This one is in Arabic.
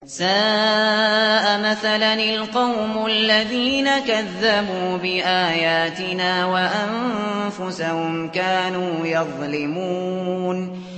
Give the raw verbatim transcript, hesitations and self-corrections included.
سَاءَ مَثَلًا الْقَوْمُ الَّذِينَ كَذَّبُوا بِآيَاتِنَا وَأَنفُسَهُمْ كَانُوا يَظْلِمُونَ